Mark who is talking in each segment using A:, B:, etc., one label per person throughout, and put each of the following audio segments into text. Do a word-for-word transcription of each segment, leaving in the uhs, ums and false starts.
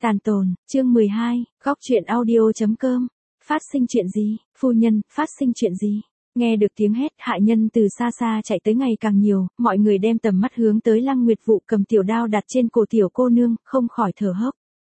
A: Tàn tồn, chương mười hai, góc truyện audio.com. Phát sinh chuyện gì, phu nhân, phát sinh chuyện gì? Nghe được tiếng hét, hạ nhân từ xa xa chạy tới ngày càng nhiều, mọi người đem tầm mắt hướng tới Lăng Nguyệt Vụ cầm tiểu đao đặt trên cổ tiểu cô nương, không khỏi thở hốc.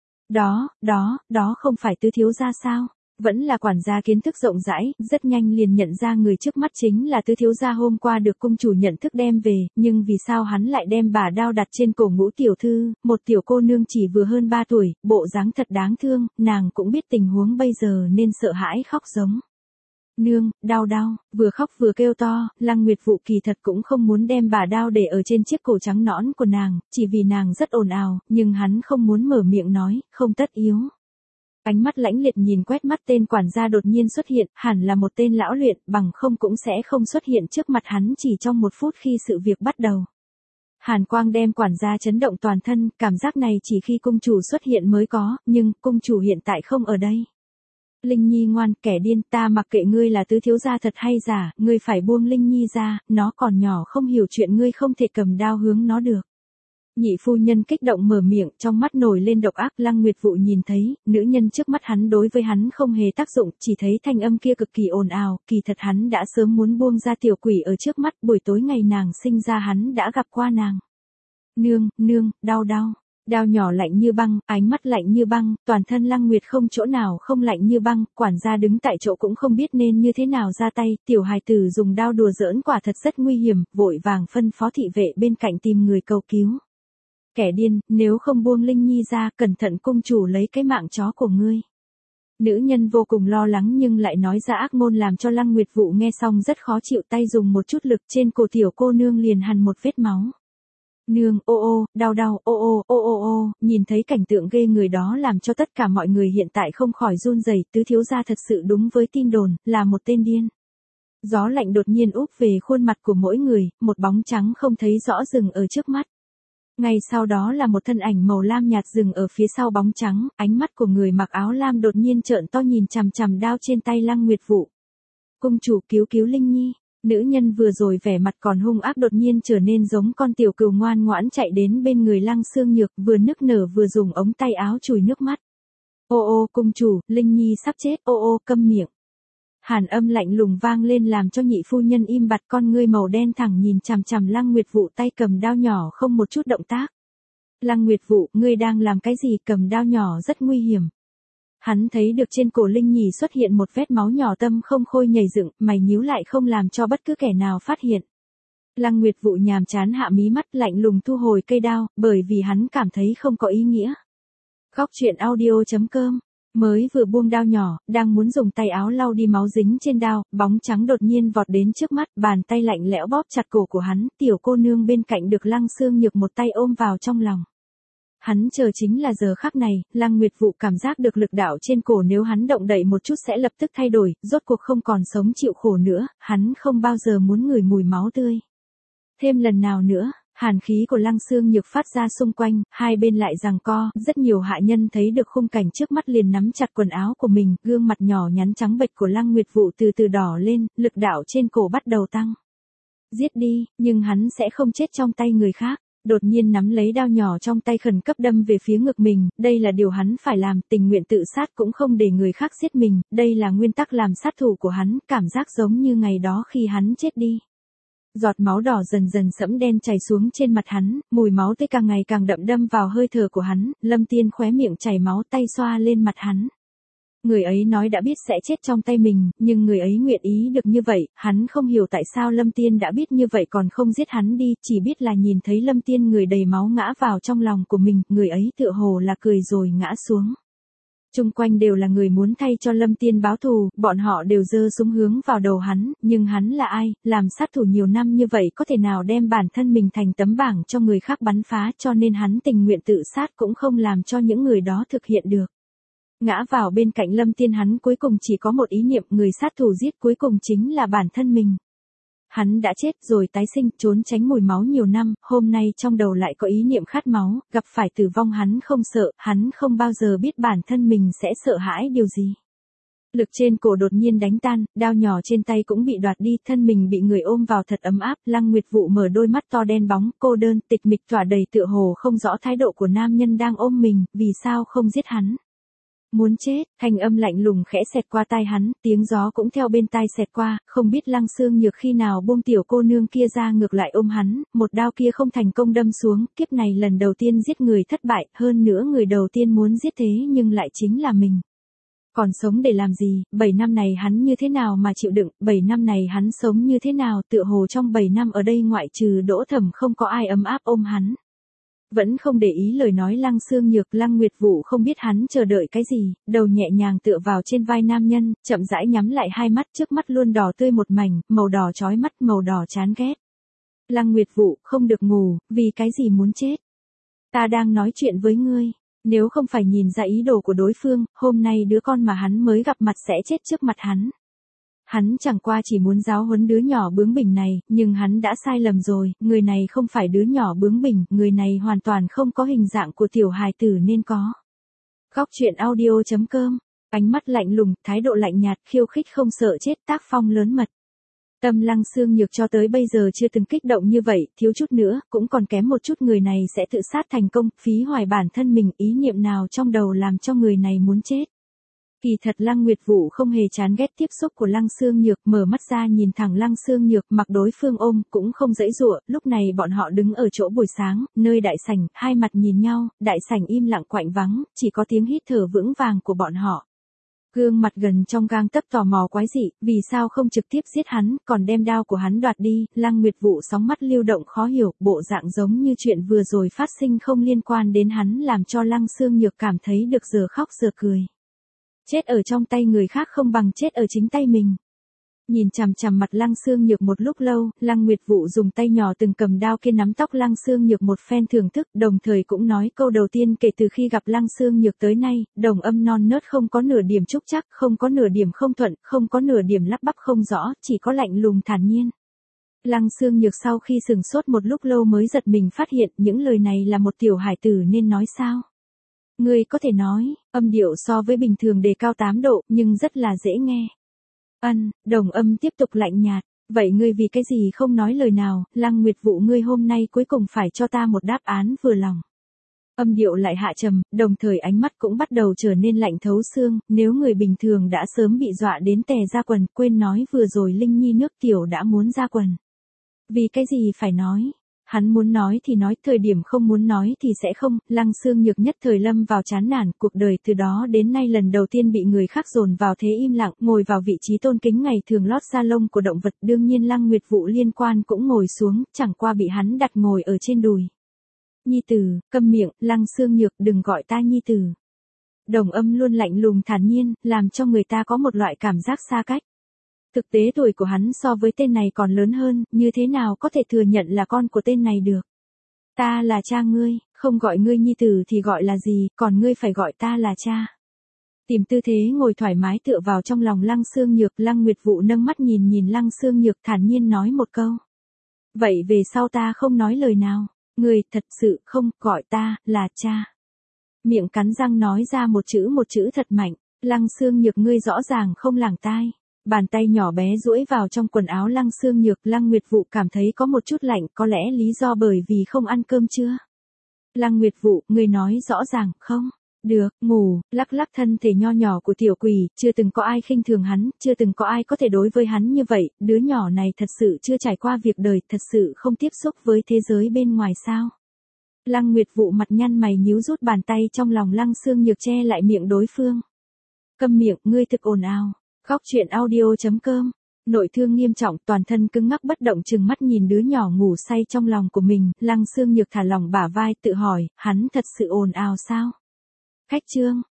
A: Đó, đó, đó không phải tứ thiếu gia sao? Vẫn là quản gia kiến thức rộng rãi, rất nhanh liền nhận ra người trước mắt chính là tứ thiếu gia hôm qua được cung chủ nhận thức đem về, nhưng vì sao hắn lại đem bà đao đặt trên cổ Ngũ tiểu thư, một tiểu cô nương chỉ vừa hơn ba tuổi, bộ dáng thật đáng thương, nàng cũng biết tình huống bây giờ nên sợ hãi khóc giống. Nương, đau đau, vừa khóc vừa kêu to, Lăng Nguyệt Vụ kỳ thật cũng không muốn đem bà đao để ở trên chiếc cổ trắng nõn của nàng, chỉ vì nàng rất ồn ào, nhưng hắn không muốn mở miệng nói, không tất yếu. Ánh mắt lãnh liệt nhìn quét mắt tên quản gia đột nhiên xuất hiện, hẳn là một tên lão luyện, bằng không cũng sẽ không xuất hiện trước mặt hắn chỉ trong một phút khi sự việc bắt đầu. Hàn quang đem quản gia chấn động toàn thân, cảm giác này chỉ khi cung chủ xuất hiện mới có, nhưng cung chủ hiện tại không ở đây. Linh Nhi ngoan, kẻ điên, ta mặc kệ ngươi là tứ thiếu gia thật hay giả, ngươi phải buông Linh Nhi ra, nó còn nhỏ không hiểu chuyện, ngươi không thể cầm đao hướng nó được. Nhị phu nhân kích động mở miệng, trong mắt nổi lên độc ác. Lăng Nguyệt Vụ nhìn thấy, nữ nhân trước mắt hắn đối với hắn không hề tác dụng, chỉ thấy thanh âm kia cực kỳ ồn ào, kỳ thật hắn đã sớm muốn buông ra tiểu quỷ ở trước mắt, buổi tối ngày nàng sinh ra hắn đã gặp qua nàng. Nương, nương, đau đau. Đao nhỏ lạnh như băng, ánh mắt lạnh như băng, toàn thân Lăng Nguyệt không chỗ nào không lạnh như băng, quản gia đứng tại chỗ cũng không biết nên như thế nào ra tay, tiểu hài tử dùng đao đùa giỡn quả thật rất nguy hiểm, vội vàng phân phó thị vệ bên cạnh tìm người cầu cứu. Kẻ điên, nếu không buông Linh Nhi ra, cẩn thận cung chủ lấy cái mạng chó của ngươi. Nữ nhân vô cùng lo lắng nhưng lại nói ra ác ngôn làm cho Lăng Nguyệt Vụ nghe xong rất khó chịu, tay dùng một chút lực trên cổ tiểu cô nương liền hằn một vết máu. Nương, ô ô, đau đau, ô ô, ô ô ô, nhìn thấy cảnh tượng ghê người đó làm cho tất cả mọi người hiện tại không khỏi run rẩy, tứ thiếu gia thật sự đúng với tin đồn, là một tên điên. Gió lạnh đột nhiên úp về khuôn mặt của mỗi người, một bóng trắng không thấy rõ dừng ở trước mắt. Ngay sau đó là một thân ảnh màu lam nhạt dừng ở phía sau bóng trắng, ánh mắt của người mặc áo lam đột nhiên trợn to nhìn chằm chằm đao trên tay Lăng Nguyệt Vụ. Cung chủ cứu cứu Linh Nhi. Nữ nhân vừa rồi vẻ mặt còn hung ác đột nhiên trở nên giống con tiểu cừu ngoan ngoãn chạy đến bên người Lăng Xương Nhược, vừa nức nở vừa dùng ống tay áo chùi nước mắt. Ô ô cung chủ, Linh Nhi sắp chết, ô ô câm miệng. Hàn âm lạnh lùng vang lên làm cho nhị phu nhân im bặt, con ngươi màu đen thẳng nhìn chằm chằm Lăng Nguyệt Vụ tay cầm đao nhỏ không một chút động tác. Lăng Nguyệt Vụ, ngươi đang làm cái gì, cầm đao nhỏ rất nguy hiểm. Hắn thấy được trên cổ Linh Nhi xuất hiện một vết máu nhỏ, tâm không khôi nhảy dựng, mày nhíu lại không làm cho bất cứ kẻ nào phát hiện. Lăng Nguyệt Vụ nhàm chán hạ mí mắt lạnh lùng thu hồi cây đao, bởi vì hắn cảm thấy không có ý nghĩa. Góc truyện audio.com. Mới vừa buông đao nhỏ, đang muốn dùng tay áo lau đi máu dính trên đao, bóng trắng đột nhiên vọt đến trước mắt, bàn tay lạnh lẽo bóp chặt cổ của hắn, tiểu cô nương bên cạnh được Lăng Xương Nhược một tay ôm vào trong lòng. Hắn chờ chính là giờ khắc này, Lăng Nguyệt Vụ cảm giác được lực đạo trên cổ nếu hắn động đậy một chút sẽ lập tức thay đổi, rốt cuộc không còn sống chịu khổ nữa, hắn không bao giờ muốn ngửi mùi máu tươi. Thêm lần nào nữa, hàn khí của Lăng Xương Nhược phát ra xung quanh, hai bên lại giằng co, rất nhiều hạ nhân thấy được khung cảnh trước mắt liền nắm chặt quần áo của mình, gương mặt nhỏ nhắn trắng bệch của Lăng Nguyệt Vụ từ từ đỏ lên, lực đạo trên cổ bắt đầu tăng. Giết đi, nhưng hắn sẽ không chết trong tay người khác. Đột nhiên nắm lấy đao nhỏ trong tay khẩn cấp đâm về phía ngực mình, đây là điều hắn phải làm, tình nguyện tự sát cũng không để người khác giết mình, đây là nguyên tắc làm sát thủ của hắn, cảm giác giống như ngày đó khi hắn chết đi. Giọt máu đỏ dần dần sẫm đen chảy xuống trên mặt hắn, mùi máu tươi càng ngày càng đậm đâm vào hơi thở của hắn, Lâm Tiên khóe miệng chảy máu, tay xoa lên mặt hắn. Người ấy nói đã biết sẽ chết trong tay mình, nhưng người ấy nguyện ý được như vậy, hắn không hiểu tại sao Lâm Tiên đã biết như vậy còn không giết hắn đi, chỉ biết là nhìn thấy Lâm Tiên người đầy máu ngã vào trong lòng của mình, người ấy tựa hồ là cười rồi ngã xuống. Chung quanh đều là người muốn thay cho Lâm Tiên báo thù, bọn họ đều giơ súng hướng vào đầu hắn, nhưng hắn là ai, làm sát thủ nhiều năm như vậy có thể nào đem bản thân mình thành tấm bảng cho người khác bắn phá, cho nên hắn tình nguyện tự sát cũng không làm cho những người đó thực hiện được. Ngã vào bên cạnh Lâm Tiên hắn cuối cùng chỉ có một ý niệm, người sát thủ giết cuối cùng chính là bản thân mình. Hắn đã chết rồi tái sinh, trốn tránh mùi máu nhiều năm, hôm nay trong đầu lại có ý niệm khát máu, gặp phải tử vong hắn không sợ, hắn không bao giờ biết bản thân mình sẽ sợ hãi điều gì. Lực trên cổ đột nhiên đánh tan, đao nhỏ trên tay cũng bị đoạt đi, thân mình bị người ôm vào thật ấm áp. Lăng Nguyệt Vũ mở đôi mắt to đen bóng, cô đơn, tịch mịch tỏa đầy tựa hồ không rõ thái độ của nam nhân đang ôm mình, vì sao không giết hắn. Muốn chết, thanh âm lạnh lùng khẽ xẹt qua tai hắn, tiếng gió cũng theo bên tai xẹt qua, không biết Lăng Xương Nhược khi nào buông tiểu cô nương kia ra ngược lại ôm hắn, một đao kia không thành công đâm xuống, kiếp này lần đầu tiên giết người thất bại, hơn nữa người đầu tiên muốn giết thế nhưng lại chính là mình. Còn sống để làm gì, bảy năm này hắn như thế nào mà chịu đựng, bảy năm này hắn sống như thế nào, tựa hồ trong bảy năm ở đây ngoại trừ Đỗ Thẩm không có ai ấm áp ôm hắn. Vẫn không để ý lời nói Lăng Xương Nhược, Lăng Nguyệt Vũ không biết hắn chờ đợi cái gì, đầu nhẹ nhàng tựa vào trên vai nam nhân, chậm rãi nhắm lại hai mắt, trước mắt luôn đỏ tươi một mảnh, màu đỏ chói mắt, màu đỏ chán ghét. Lăng Nguyệt Vũ, không được ngủ, vì cái gì muốn chết? Ta đang nói chuyện với ngươi. Nếu không phải nhìn ra ý đồ của đối phương, hôm nay đứa con mà hắn mới gặp mặt sẽ chết trước mặt hắn. Hắn chẳng qua chỉ muốn giáo huấn đứa nhỏ bướng bỉnh này, nhưng hắn đã sai lầm rồi, người này không phải đứa nhỏ bướng bỉnh, người này hoàn toàn không có hình dạng của tiểu hài tử nên có. Góc truyện audio chấm com, ánh mắt lạnh lùng, thái độ lạnh nhạt, khiêu khích không sợ chết, tác phong lớn mật. Tâm Lăng Xương Nhược cho tới bây giờ chưa từng kích động như vậy, thiếu chút nữa, cũng còn kém một chút người này sẽ tự sát thành công, phí hoài bản thân mình, ý niệm nào trong đầu làm cho người này muốn chết. Kỳ thật Lăng Nguyệt Vũ không hề chán ghét tiếp xúc của Lăng Xương Nhược, mở mắt ra nhìn thẳng Lăng Xương Nhược, mặc đối phương ôm, cũng không giãy giụa, lúc này bọn họ đứng ở chỗ buổi sáng, nơi đại sảnh, hai mặt nhìn nhau, đại sảnh im lặng quạnh vắng, chỉ có tiếng hít thở vững vàng của bọn họ. Gương mặt gần trong gang tấc tò mò quái dị, vì sao không trực tiếp giết hắn, còn đem đao của hắn đoạt đi, Lăng Nguyệt Vũ sóng mắt lưu động khó hiểu, bộ dạng giống như chuyện vừa rồi phát sinh không liên quan đến hắn làm cho Lăng Xương Nhược cảm thấy được giờ khóc giờ cười. Chết ở trong tay người khác không bằng chết ở chính tay mình. Nhìn chằm chằm mặt Lăng Xương Nhược một lúc lâu, Lăng Nguyệt Vũ dùng tay nhỏ từng cầm đao kia nắm tóc Lăng Xương Nhược một phen thưởng thức, đồng thời cũng nói câu đầu tiên kể từ khi gặp Lăng Xương Nhược tới nay, đồng âm non nớt không có nửa điểm trúc chắc, không có nửa điểm không thuận, không có nửa điểm lắp bắp không rõ, chỉ có lạnh lùng thản nhiên. Lăng Xương Nhược sau khi sừng sốt một lúc lâu mới giật mình phát hiện những lời này là một tiểu hải tử nên nói sao. Ngươi có thể nói, âm điệu so với bình thường đề cao tám độ, nhưng rất là dễ nghe. Ân, đồng âm tiếp tục lạnh nhạt, vậy ngươi vì cái gì không nói lời nào, Lăng Nguyệt Vũ ngươi hôm nay cuối cùng phải cho ta một đáp án vừa lòng. Âm điệu lại hạ trầm, đồng thời ánh mắt cũng bắt đầu trở nên lạnh thấu xương, nếu người bình thường đã sớm bị dọa đến tè ra quần, quên nói vừa rồi Linh Nhi nước tiểu đã muốn ra quần. Vì cái gì phải nói? Hắn muốn nói thì nói, thời điểm không muốn nói thì sẽ không, Lăng Xương Nhược nhất thời lâm vào chán nản, cuộc đời từ đó đến nay lần đầu tiên bị người khác dồn vào thế im lặng, ngồi vào vị trí tôn kính ngày thường lót sa lông của động vật, đương nhiên Lăng Nguyệt Vũ liên quan cũng ngồi xuống, chẳng qua bị hắn đặt ngồi ở trên đùi. Nhi tử, câm miệng, Lăng Xương Nhược, đừng gọi ta nhi tử. Đồng âm luôn lạnh lùng thản nhiên, làm cho người ta có một loại cảm giác xa cách. Thực tế tuổi của hắn so với tên này còn lớn hơn, như thế nào có thể thừa nhận là con của tên này được. Ta là cha ngươi, không gọi ngươi nhi tử thì gọi là gì, còn ngươi phải gọi ta là cha. Tìm tư thế ngồi thoải mái tựa vào trong lòng Lăng Xương Nhược, Lăng Nguyệt Vũ nâng mắt nhìn nhìn Lăng Xương Nhược thản nhiên nói một câu. Vậy về sau ta không nói lời nào, ngươi thật sự không gọi ta là cha. Miệng cắn răng nói ra một chữ một chữ thật mạnh, Lăng Xương Nhược ngươi rõ ràng không làng tai. Bàn tay nhỏ bé duỗi vào trong quần áo Lăng Xương Nhược, Lăng Nguyệt Vũ cảm thấy có một chút lạnh, có lẽ lý do bởi vì không ăn cơm chưa. Lăng Nguyệt Vũ, người nói rõ ràng, không? Được, ngủ, lắc lắc thân thể nho nhỏ của tiểu quỷ, chưa từng có ai khinh thường hắn, chưa từng có ai có thể đối với hắn như vậy, đứa nhỏ này thật sự chưa trải qua việc đời, thật sự không tiếp xúc với thế giới bên ngoài sao. Lăng Nguyệt Vũ mặt nhăn mày nhíu rút bàn tay trong lòng Lăng Xương Nhược che lại miệng đối phương. Câm miệng, ngươi thực ồn ào. Góc truyện audio chấm com, nội thương nghiêm trọng, toàn thân cứng ngắc bất động chừng mắt nhìn đứa nhỏ ngủ say trong lòng của mình, Lăng Xương Nhược thả lỏng bả vai tự hỏi, hắn thật sự ồn ào sao? Khách trương,